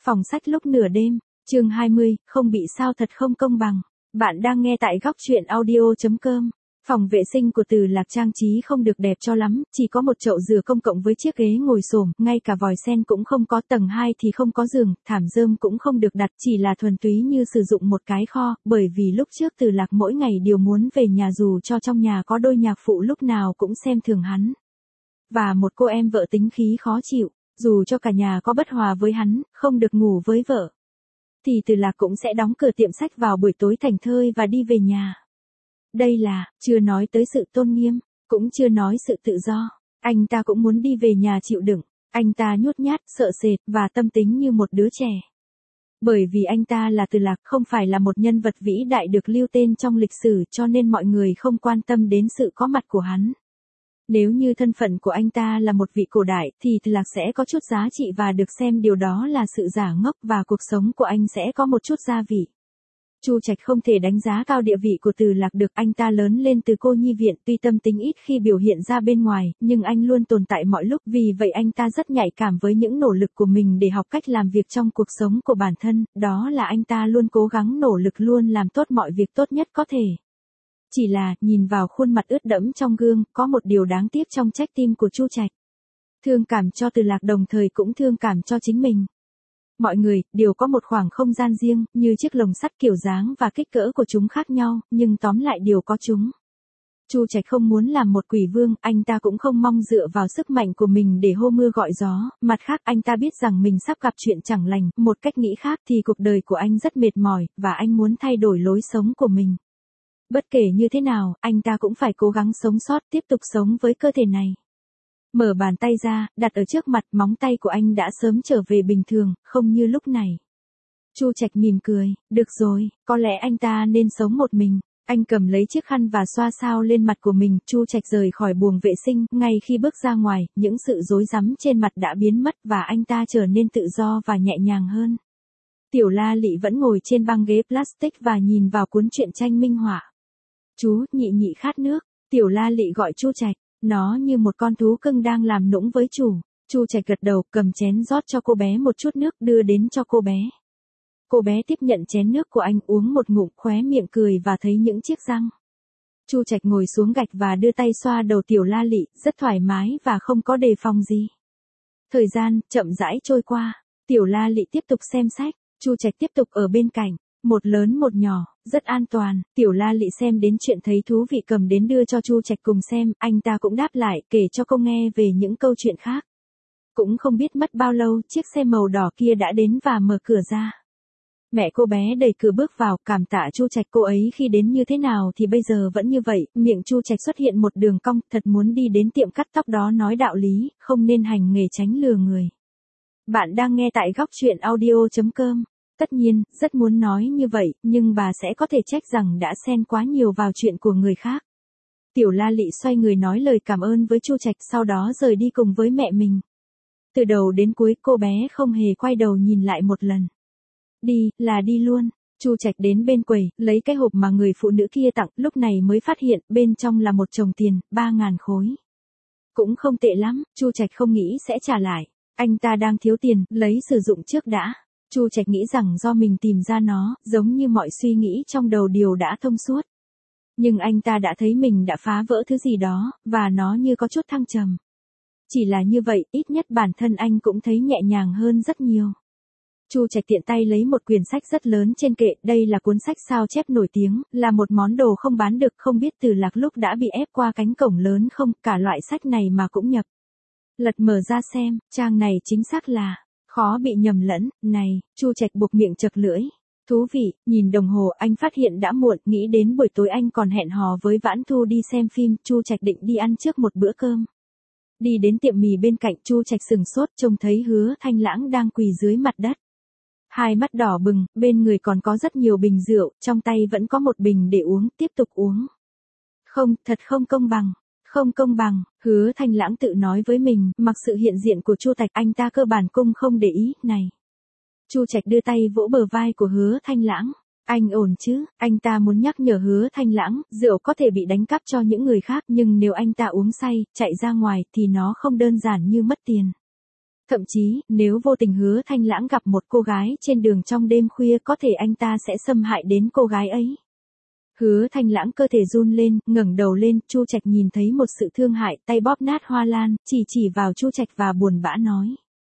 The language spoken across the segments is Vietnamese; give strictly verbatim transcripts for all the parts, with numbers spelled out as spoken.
Phòng sách lúc nửa đêm, chương hai mươi, không bị sao thật không công bằng. Bạn đang nghe tại góc truyện audio.com. Phòng vệ sinh của Từ Lạc trang trí không được đẹp cho lắm, chỉ có một chậu dừa công cộng với chiếc ghế ngồi xổm, ngay cả vòi sen cũng không có, tầng hai thì không có giường, thảm rơm cũng không được đặt, chỉ là thuần túy như sử dụng một cái kho, bởi vì lúc trước Từ Lạc mỗi ngày đều muốn về nhà dù cho trong nhà có đôi nhạc phụ lúc nào cũng xem thường hắn. Và một cô em vợ tính khí khó chịu, dù cho cả nhà có bất hòa với hắn, không được ngủ với vợ, thì Từ Lạc cũng sẽ đóng cửa tiệm sách vào buổi tối thảnh thơi và đi về nhà. Đây là, chưa nói tới sự tôn nghiêm, cũng chưa nói sự tự do. Anh ta cũng muốn đi về nhà chịu đựng. Anh ta nhút nhát, sợ sệt, và tâm tính như một đứa trẻ. Bởi vì anh ta là Từ Lạc, không phải là một nhân vật vĩ đại được lưu tên trong lịch sử, cho nên mọi người không quan tâm đến sự có mặt của hắn. Nếu như thân phận của anh ta là một vị cổ đại, thì Từ Lạc sẽ có chút giá trị và được xem điều đó là sự giả ngốc, và cuộc sống của anh sẽ có một chút gia vị. Chu Trạch không thể đánh giá cao địa vị của Từ Lạc được, anh ta lớn lên từ cô nhi viện, tuy tâm tính ít khi biểu hiện ra bên ngoài, nhưng anh luôn tồn tại mọi lúc, vì vậy anh ta rất nhạy cảm với những nỗ lực của mình để học cách làm việc trong cuộc sống của bản thân, đó là anh ta luôn cố gắng nỗ lực luôn làm tốt mọi việc tốt nhất có thể. Chỉ là, nhìn vào khuôn mặt ướt đẫm trong gương, có một điều đáng tiếc trong trái tim của Chu Trạch. Thương cảm cho Từ Lạc đồng thời cũng thương cảm cho chính mình. Mọi người, đều có một khoảng không gian riêng, như chiếc lồng sắt, kiểu dáng và kích cỡ của chúng khác nhau, nhưng tóm lại đều có chúng. Chu Trạch không muốn làm một quỷ vương, anh ta cũng không mong dựa vào sức mạnh của mình để hô mưa gọi gió, mặt khác anh ta biết rằng mình sắp gặp chuyện chẳng lành, một cách nghĩ khác thì cuộc đời của anh rất mệt mỏi, và anh muốn thay đổi lối sống của mình. Bất kể như thế nào, anh ta cũng phải cố gắng sống sót, tiếp tục sống với cơ thể này. Mở bàn tay ra, đặt ở trước mặt, móng tay của anh đã sớm trở về bình thường, không như lúc này. Chu Trạch mỉm cười, được rồi, có lẽ anh ta nên sống một mình. Anh cầm lấy chiếc khăn và xoa xao lên mặt của mình, Chu Trạch rời khỏi buồng vệ sinh, ngay khi bước ra ngoài, những sự rối rắm trên mặt đã biến mất và anh ta trở nên tự do và nhẹ nhàng hơn. Tiểu La Lị vẫn ngồi trên băng ghế plastic và nhìn vào cuốn truyện tranh minh họa. Chú, nhị nhị khát nước, Tiểu La Lị gọi Chu Trạch. Nó như một con thú cưng đang làm nũng với chủ. Chu Trạch gật đầu, cầm chén rót cho cô bé một chút nước, đưa đến cho cô bé. Cô bé tiếp nhận chén nước của anh, uống một ngụm, khóe miệng cười và thấy những chiếc răng. Chu Trạch ngồi xuống gạch và đưa tay xoa đầu Tiểu La Lị, rất thoải mái và không có đề phòng gì. Thời gian chậm rãi trôi qua, Tiểu La Lị tiếp tục xem sách, Chu Trạch tiếp tục ở bên cạnh. Một lớn một nhỏ, rất an toàn. Tiểu La Lị xem đến chuyện thấy thú vị cầm đến đưa cho Chu Trạch cùng xem, anh ta cũng đáp lại, kể cho cô nghe về những câu chuyện khác. Cũng không biết mất bao lâu, chiếc xe màu đỏ kia đã đến và mở cửa ra. Mẹ cô bé đẩy cửa bước vào, cảm tạ Chu Trạch, cô ấy khi đến như thế nào thì bây giờ vẫn như vậy. Miệng Chu Trạch xuất hiện một đường cong, thật muốn đi đến tiệm cắt tóc đó nói đạo lý, không nên hành nghề tránh lừa người. Bạn đang nghe tại góc truyện audio.com. Tất nhiên, rất muốn nói như vậy, nhưng bà sẽ có thể trách rằng đã xen quá nhiều vào chuyện của người khác. Tiểu La Lị xoay người nói lời cảm ơn với Chu Trạch, sau đó rời đi cùng với mẹ mình. Từ đầu đến cuối cô bé không hề quay đầu nhìn lại một lần. Đi, là đi luôn. Chu Trạch đến bên quầy, lấy cái hộp mà người phụ nữ kia tặng, lúc này mới phát hiện, bên trong là một chồng tiền, ba ngàn khối. Cũng không tệ lắm, Chu Trạch không nghĩ sẽ trả lại. Anh ta đang thiếu tiền, lấy sử dụng trước đã. Chu Trạch nghĩ rằng do mình tìm ra nó, giống như mọi suy nghĩ trong đầu đều đã thông suốt. Nhưng anh ta đã thấy mình đã phá vỡ thứ gì đó, và nó như có chút thăng trầm. Chỉ là như vậy, ít nhất bản thân anh cũng thấy nhẹ nhàng hơn rất nhiều. Chu Trạch tiện tay lấy một quyển sách rất lớn trên kệ, đây là cuốn sách sao chép nổi tiếng, là một món đồ không bán được, không biết Từ Lạc lúc đã bị ép qua cánh cổng lớn không, cả loại sách này mà cũng nhập. Lật mở ra xem, trang này chính xác là khó bị nhầm lẫn. Này, Chu Trạch buộc miệng chật lưỡi. Thú vị, nhìn đồng hồ anh phát hiện đã muộn, nghĩ đến buổi tối anh còn hẹn hò với Vãn Thu đi xem phim, Chu Trạch định đi ăn trước một bữa cơm. Đi đến tiệm mì bên cạnh, Chu Trạch sừng sốt trông thấy Hứa Thanh Lãng đang quỳ dưới mặt đất. Hai mắt đỏ bừng, bên người còn có rất nhiều bình rượu, trong tay vẫn có một bình để uống, tiếp tục uống. Không, thật không công bằng. Không công bằng, Hứa Thanh Lãng tự nói với mình, mặc sự hiện diện của Chu Trạch, anh ta cơ bản cung không để ý, này. Chu Trạch đưa tay vỗ bờ vai của Hứa Thanh Lãng. Anh ổn chứ, anh ta muốn nhắc nhở Hứa Thanh Lãng, rượu có thể bị đánh cắp cho những người khác, nhưng nếu anh ta uống say, chạy ra ngoài, thì nó không đơn giản như mất tiền. Thậm chí, nếu vô tình Hứa Thanh Lãng gặp một cô gái trên đường trong đêm khuya có thể anh ta sẽ xâm hại đến cô gái ấy. Hứa Thanh Lãng cơ thể run lên, ngẩng đầu lên, Chu Trạch nhìn thấy một sự thương hại, tay bóp nát hoa lan, chỉ chỉ vào Chu Trạch và buồn bã nói.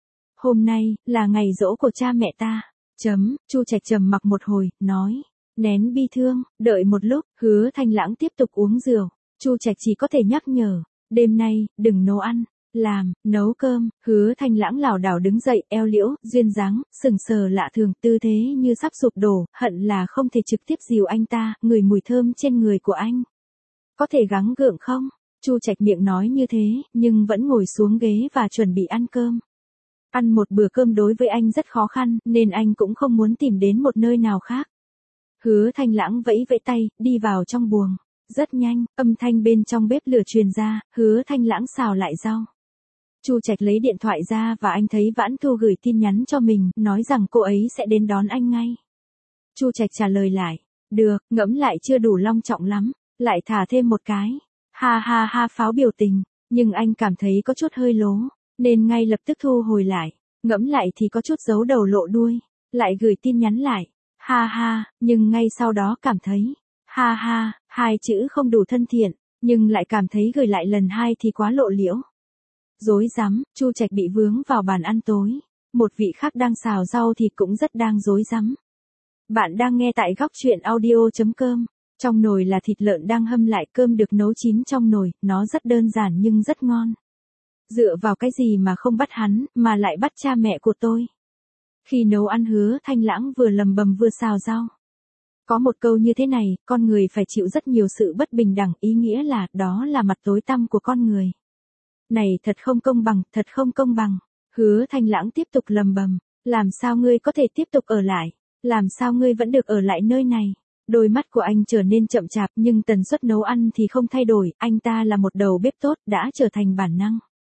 Hôm nay, là ngày giỗ của cha mẹ ta. Chấm, Chu Trạch trầm mặc một hồi, nói. Nén bi thương, đợi một lúc, Hứa Thanh Lãng tiếp tục uống rượu. Chu Trạch chỉ có thể nhắc nhở. Đêm nay, đừng nấu ăn. Làm, nấu cơm, Hứa Thanh Lãng lảo đảo đứng dậy, eo liễu, duyên dáng, sừng sờ lạ thường, tư thế như sắp sụp đổ, hận là không thể trực tiếp dìu anh ta, ngửi mùi thơm trên người của anh. Có thể gắng gượng không? Chu Trạch miệng nói như thế, nhưng vẫn ngồi xuống ghế và chuẩn bị ăn cơm. Ăn một bữa cơm đối với anh rất khó khăn, nên anh cũng không muốn tìm đến một nơi nào khác. Hứa Thanh Lãng vẫy vẫy tay, đi vào trong buồng. Rất nhanh, âm thanh bên trong bếp lửa truyền ra, Hứa Thanh Lãng xào lại rau. Chu Trạch lấy điện thoại ra và anh thấy Vãn Thu gửi tin nhắn cho mình, nói rằng cô ấy sẽ đến đón anh ngay. Chu Trạch trả lời lại, được, ngẫm lại chưa đủ long trọng lắm, lại thả thêm một cái. Ha ha ha pháo biểu tình, nhưng anh cảm thấy có chút hơi lố, nên ngay lập tức thu hồi lại, ngẫm lại thì có chút giấu đầu lộ đuôi, lại gửi tin nhắn lại. Ha ha, nhưng ngay sau đó cảm thấy, ha ha, hai chữ không đủ thân thiện, nhưng lại cảm thấy gửi lại lần hai thì quá lộ liễu. Rối rắm, Chu Trạch bị vướng vào bàn ăn tối. Một vị khác đang xào rau thì cũng rất đang rối rắm. Bạn đang nghe tại góc truyện audio chấm com. Trong nồi là thịt lợn đang hâm lại, cơm được nấu chín trong nồi, nó rất đơn giản nhưng rất ngon. Dựa vào cái gì mà không bắt hắn, mà lại bắt cha mẹ của tôi. Khi nấu ăn Hứa Thanh Lãng vừa lầm bầm vừa xào rau. Có một câu như thế này, con người phải chịu rất nhiều sự bất bình đẳng, ý nghĩa là, đó là mặt tối tăm của con người. Này thật không công bằng, thật không công bằng. Hứa Thanh Lãng tiếp tục lầm bầm, làm sao ngươi có thể tiếp tục ở lại, làm sao ngươi vẫn được ở lại nơi này. Đôi mắt của anh trở nên chậm chạp nhưng tần suất nấu ăn thì không thay đổi, anh ta là một đầu bếp tốt, đã trở thành bản năng.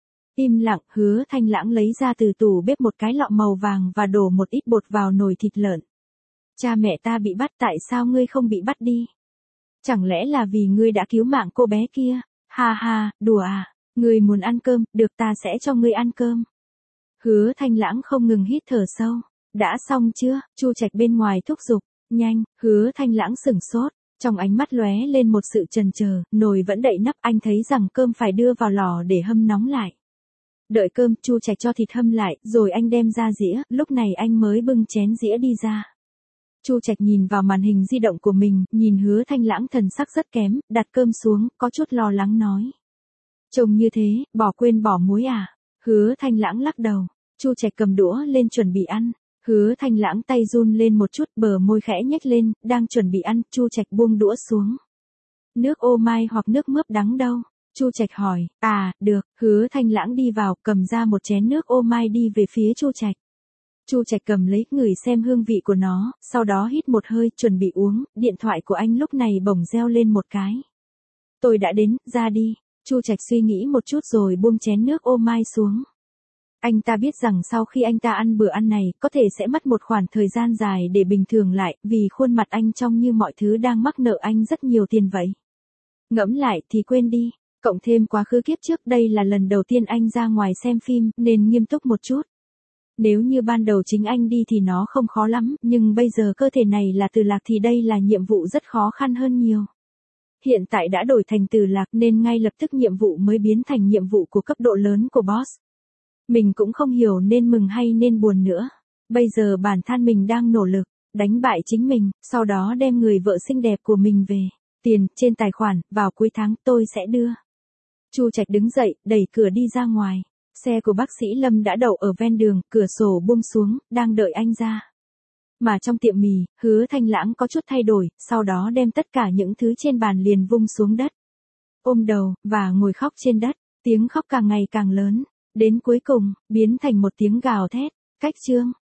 Im lặng, Hứa Thanh Lãng lấy ra từ tủ bếp một cái lọ màu vàng và đổ một ít bột vào nồi thịt lợn. Cha mẹ ta bị bắt, tại sao ngươi không bị bắt đi? Chẳng lẽ là vì ngươi đã cứu mạng cô bé kia? Ha ha, đùa à? Ngươi muốn ăn cơm, được, ta sẽ cho ngươi ăn cơm. Hứa Thanh Lãng không ngừng hít thở sâu. Đã xong chưa? Chu Trạch bên ngoài thúc giục. Nhanh, Hứa Thanh Lãng sửng sốt. Trong ánh mắt lóe lên một sự chần chờ, nồi vẫn đậy nắp, anh thấy rằng cơm phải đưa vào lò để hâm nóng lại. Đợi cơm, Chu Trạch cho thịt hâm lại, rồi anh đem ra dĩa, lúc này anh mới bưng chén dĩa đi ra. Chu Trạch nhìn vào màn hình di động của mình, nhìn Hứa Thanh Lãng thần sắc rất kém, đặt cơm xuống, có chút lo lắng nói. Trông như thế, bỏ quên bỏ muối à? Hứa Thanh Lãng lắc đầu. Chu Trạch cầm đũa lên chuẩn bị ăn. Hứa Thanh Lãng tay run lên một chút, bờ môi khẽ nhếch lên, đang chuẩn bị ăn, Chu Trạch buông đũa xuống. Nước ô mai hoặc nước mướp đắng đâu? Chu Trạch hỏi. À, được. Hứa Thanh Lãng đi vào, cầm ra một chén nước ô mai đi về phía Chu Trạch. Chu Trạch cầm lấy, ngửi xem hương vị của nó, sau đó hít một hơi, chuẩn bị uống, điện thoại của anh lúc này bỗng reo lên một cái. Tôi đã đến, ra đi. Chu Trạch suy nghĩ một chút rồi buông chén nước ô mai xuống. Anh ta biết rằng sau khi anh ta ăn bữa ăn này, có thể sẽ mất một khoảng thời gian dài để bình thường lại, vì khuôn mặt anh trông như mọi thứ đang mắc nợ anh rất nhiều tiền vậy. Ngẫm lại thì quên đi, cộng thêm quá khứ kiếp trước đây là lần đầu tiên anh ra ngoài xem phim, nên nghiêm túc một chút. Nếu như ban đầu chính anh đi thì nó không khó lắm, nhưng bây giờ cơ thể này là Từ Lạc thì đây là nhiệm vụ rất khó khăn hơn nhiều. Hiện tại đã đổi thành Từ Lạc nên ngay lập tức nhiệm vụ mới biến thành nhiệm vụ của cấp độ lớn của boss. Mình cũng không hiểu nên mừng hay nên buồn nữa. Bây giờ bản thân mình đang nỗ lực, đánh bại chính mình, sau đó đem người vợ xinh đẹp của mình về. Tiền, trên tài khoản, vào cuối tháng tôi sẽ đưa. Chu Trạch đứng dậy, đẩy cửa đi ra ngoài. Xe của bác sĩ Lâm đã đậu ở ven đường, cửa sổ buông xuống, đang đợi anh ra. Mà trong tiệm mì, Hứa Thanh Lãng có chút thay đổi, sau đó đem tất cả những thứ trên bàn liền vung xuống đất. Ôm đầu, và ngồi khóc trên đất, tiếng khóc càng ngày càng lớn. Đến cuối cùng, biến thành một tiếng gào thét. Cách chương.